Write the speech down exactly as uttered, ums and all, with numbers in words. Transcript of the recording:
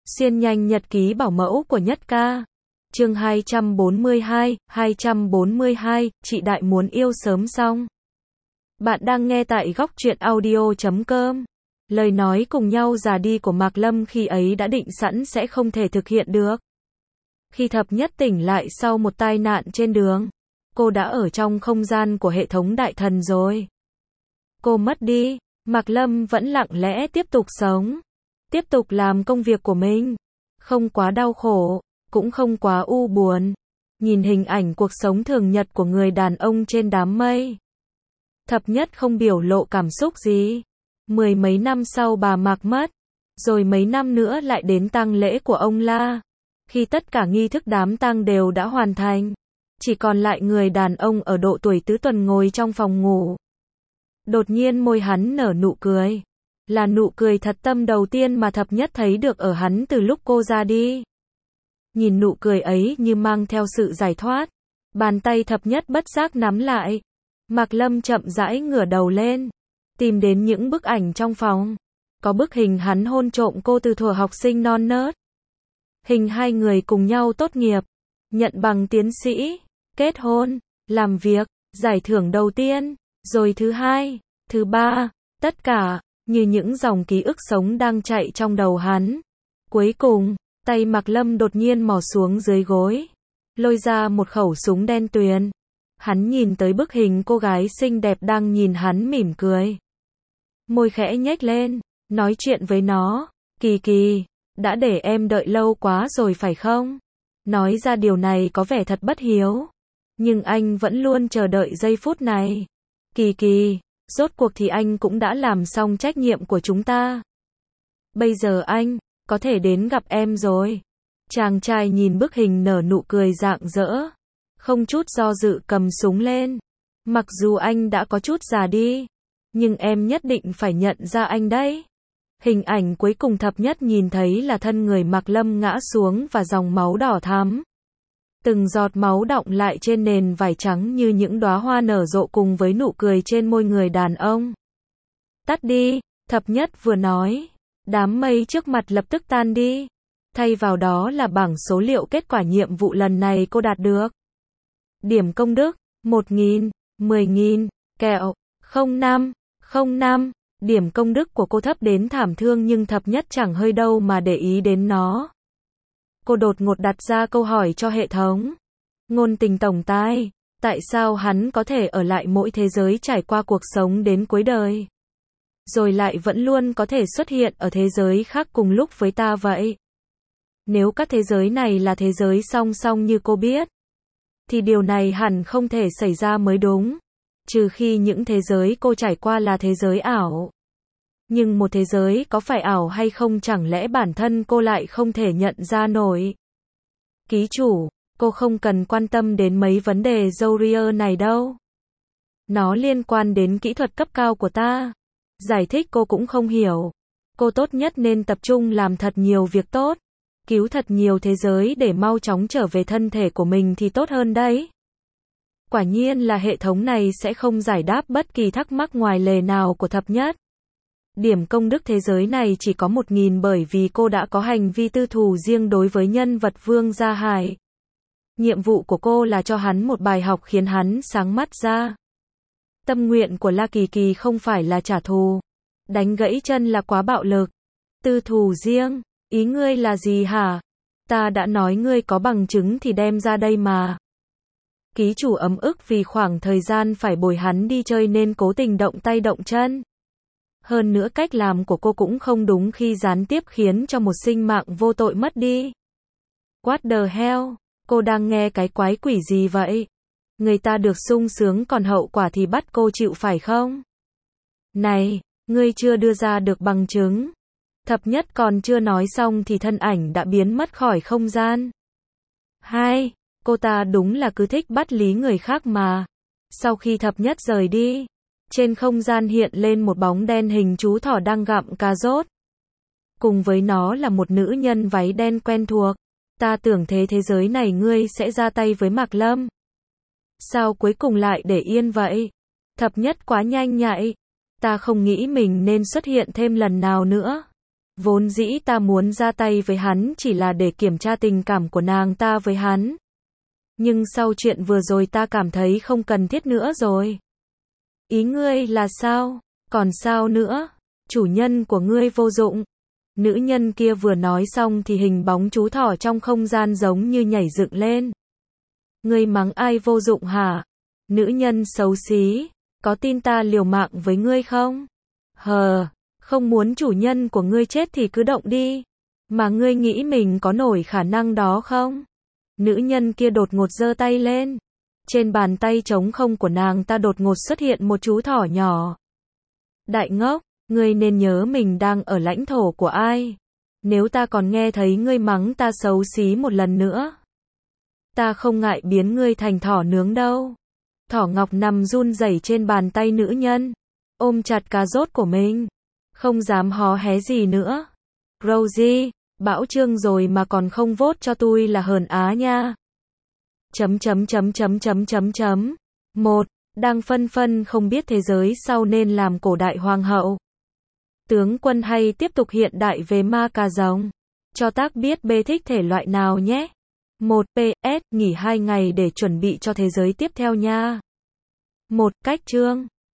Xuyên nhanh nhật ký bảo mẫu của Nhất Ca. Chương hai trăm bốn mươi hai, hai trăm bốn mươi hai, chị Đại muốn yêu sớm xong. Bạn đang nghe tại góc truyện audio chấm com. Lời nói cùng nhau già đi của Mạc Lâm khi ấy đã định sẵn sẽ không thể thực hiện được. Khi Thập Nhất tỉnh lại sau một tai nạn trên đường, cô đã ở trong không gian của hệ thống đại thần rồi. Cô mất đi, Mạc Lâm vẫn lặng lẽ tiếp tục sống. Tiếp tục làm công việc của mình. Không quá đau khổ, cũng không quá u buồn. Nhìn hình ảnh cuộc sống thường nhật của người đàn ông trên đám mây. Thập Nhất không biểu lộ cảm xúc gì. Mười mấy năm sau bà Mạc mất. Rồi mấy năm nữa lại đến tang lễ của ông La. Khi tất cả nghi thức đám tang đều đã hoàn thành. Chỉ còn lại người đàn ông ở độ tuổi tứ tuần ngồi trong phòng ngủ. Đột nhiên môi hắn nở nụ cười. Là nụ cười thật tâm đầu tiên mà Thập Nhất thấy được ở hắn từ lúc cô ra đi. Nhìn nụ cười ấy như mang theo sự giải thoát. Bàn tay Thập Nhất bất giác nắm lại. Mạc Lâm chậm rãi ngửa đầu lên. Tìm đến những bức ảnh trong phòng. Có bức hình hắn hôn trộm cô từ thuở học sinh non nớt. Hình hai người cùng nhau tốt nghiệp. Nhận bằng tiến sĩ. Kết hôn. Làm việc. Giải thưởng đầu tiên. Rồi thứ hai. Thứ ba. Tất cả. Như những dòng ký ức sống đang chạy trong đầu hắn. Cuối cùng, tay Mạc Lâm đột nhiên mò xuống dưới gối. Lôi ra một khẩu súng đen tuyền. Hắn nhìn tới bức hình cô gái xinh đẹp đang nhìn hắn mỉm cười. Môi khẽ nhếch lên, nói chuyện với nó. Kỳ Kỳ, đã để em đợi lâu quá rồi phải không? Nói ra điều này có vẻ thật bất hiếu. Nhưng anh vẫn luôn chờ đợi giây phút này. Kỳ Kỳ. Rốt cuộc thì anh cũng đã làm xong trách nhiệm của chúng ta. Bây giờ anh, có thể đến gặp em rồi. Chàng trai nhìn bức hình nở nụ cười rạng rỡ. Không chút do dự cầm súng lên. Mặc dù anh đã có chút già đi. Nhưng em nhất định phải nhận ra anh đấy. Hình ảnh cuối cùng Thập Nhất nhìn thấy là thân người Mạc Lâm ngã xuống và dòng máu đỏ thắm. Từng giọt máu đọng lại trên nền vải trắng như những đóa hoa nở rộ cùng với nụ cười trên môi người đàn ông. Tắt đi, Thập Nhất vừa nói. Đám mây trước mặt lập tức tan đi. Thay vào đó là bảng số liệu kết quả nhiệm vụ lần này cô đạt được. Điểm công đức, một nghìn, mười nghìn, kẹo, không năm, không năm. Điểm công đức của cô thấp đến thảm thương nhưng Thập Nhất chẳng hơi đâu mà để ý đến nó. Cô đột ngột đặt ra câu hỏi cho hệ thống. Ngôn tình tổng tài, tại sao hắn có thể ở lại mỗi thế giới trải qua cuộc sống đến cuối đời? Rồi lại vẫn luôn có thể xuất hiện ở thế giới khác cùng lúc với ta vậy? Nếu các thế giới này là thế giới song song như cô biết, thì điều này hẳn không thể xảy ra mới đúng. Trừ khi những thế giới cô trải qua là thế giới ảo. Nhưng một thế giới có phải ảo hay không chẳng lẽ bản thân cô lại không thể nhận ra nổi. Ký chủ, cô không cần quan tâm đến mấy vấn đề Zourier này đâu. Nó liên quan đến kỹ thuật cấp cao của ta. Giải thích cô cũng không hiểu. Cô tốt nhất nên tập trung làm thật nhiều việc tốt. Cứu thật nhiều thế giới để mau chóng trở về thân thể của mình thì tốt hơn đấy. Quả nhiên là hệ thống này sẽ không giải đáp bất kỳ thắc mắc ngoài lề nào của Thập Nhất. Điểm công đức thế giới này chỉ có một nghìn bởi vì cô đã có hành vi tư thù riêng đối với nhân vật Vương Gia Hải. Nhiệm vụ của cô là cho hắn một bài học khiến hắn sáng mắt ra. Tâm nguyện của La Kỳ Kỳ không phải là trả thù. Đánh gãy chân là quá bạo lực. Tư thù riêng, ý ngươi là gì hả? Ta đã nói ngươi có bằng chứng thì đem ra đây mà. Ký chủ ấm ức vì khoảng thời gian phải bồi hắn đi chơi nên cố tình động tay động chân. Hơn nữa cách làm của cô cũng không đúng khi gián tiếp khiến cho một sinh mạng vô tội mất đi. What the hell? Cô đang nghe cái quái quỷ gì vậy? Người ta được sung sướng còn hậu quả thì bắt cô chịu phải không? Này, ngươi chưa đưa ra được bằng chứng. Thập Nhất còn chưa nói xong thì thân ảnh đã biến mất khỏi không gian. Hai, cô ta đúng là cứ thích bắt lý người khác mà. Sau khi Thập Nhất rời đi, trên không gian hiện lên một bóng đen hình chú thỏ đang gặm cà rốt. Cùng với nó là một nữ nhân váy đen quen thuộc. Ta tưởng thế thế giới này ngươi sẽ ra tay với Mạc Lâm. Sao cuối cùng lại để yên vậy? Thập Nhất quá nhanh nhạy. Ta không nghĩ mình nên xuất hiện thêm lần nào nữa. Vốn dĩ ta muốn ra tay với hắn chỉ là để kiểm tra tình cảm của nàng ta với hắn. Nhưng sau chuyện vừa rồi ta cảm thấy không cần thiết nữa rồi. Ý ngươi là sao? Còn sao nữa? Chủ nhân của ngươi vô dụng. Nữ nhân kia vừa nói xong thì hình bóng chú thỏ trong không gian giống như nhảy dựng lên. Ngươi mắng ai vô dụng hả? Nữ nhân xấu xí, có tin ta liều mạng với ngươi không? Hờ, không muốn chủ nhân của ngươi chết thì cứ động đi. Mà ngươi nghĩ mình có nổi khả năng đó không? Nữ nhân kia đột ngột giơ tay lên. Trên bàn tay trống không của nàng ta đột ngột xuất hiện một chú thỏ nhỏ. Đại ngốc, ngươi nên nhớ mình đang ở lãnh thổ của ai. Nếu ta còn nghe thấy ngươi mắng ta xấu xí một lần nữa, ta không ngại biến ngươi thành thỏ nướng đâu. Thỏ ngọc nằm run rẩy trên bàn tay nữ nhân, ôm chặt cà rốt của mình, không dám hó hé gì nữa. Rosie, bão trương rồi mà còn không vote cho tôi là hờn á nha. Chấm chấm chấm chấm chấm chấm chấm. Một, đang phân phân không biết thế giới sau nên làm cổ đại hoàng hậu. Tướng quân hay tiếp tục hiện đại về ma cà rồng. Cho tác biết bê thích thể loại nào nhé. Một, pê ét, nghỉ hai ngày để chuẩn bị cho thế giới tiếp theo nha. Một, cách chương.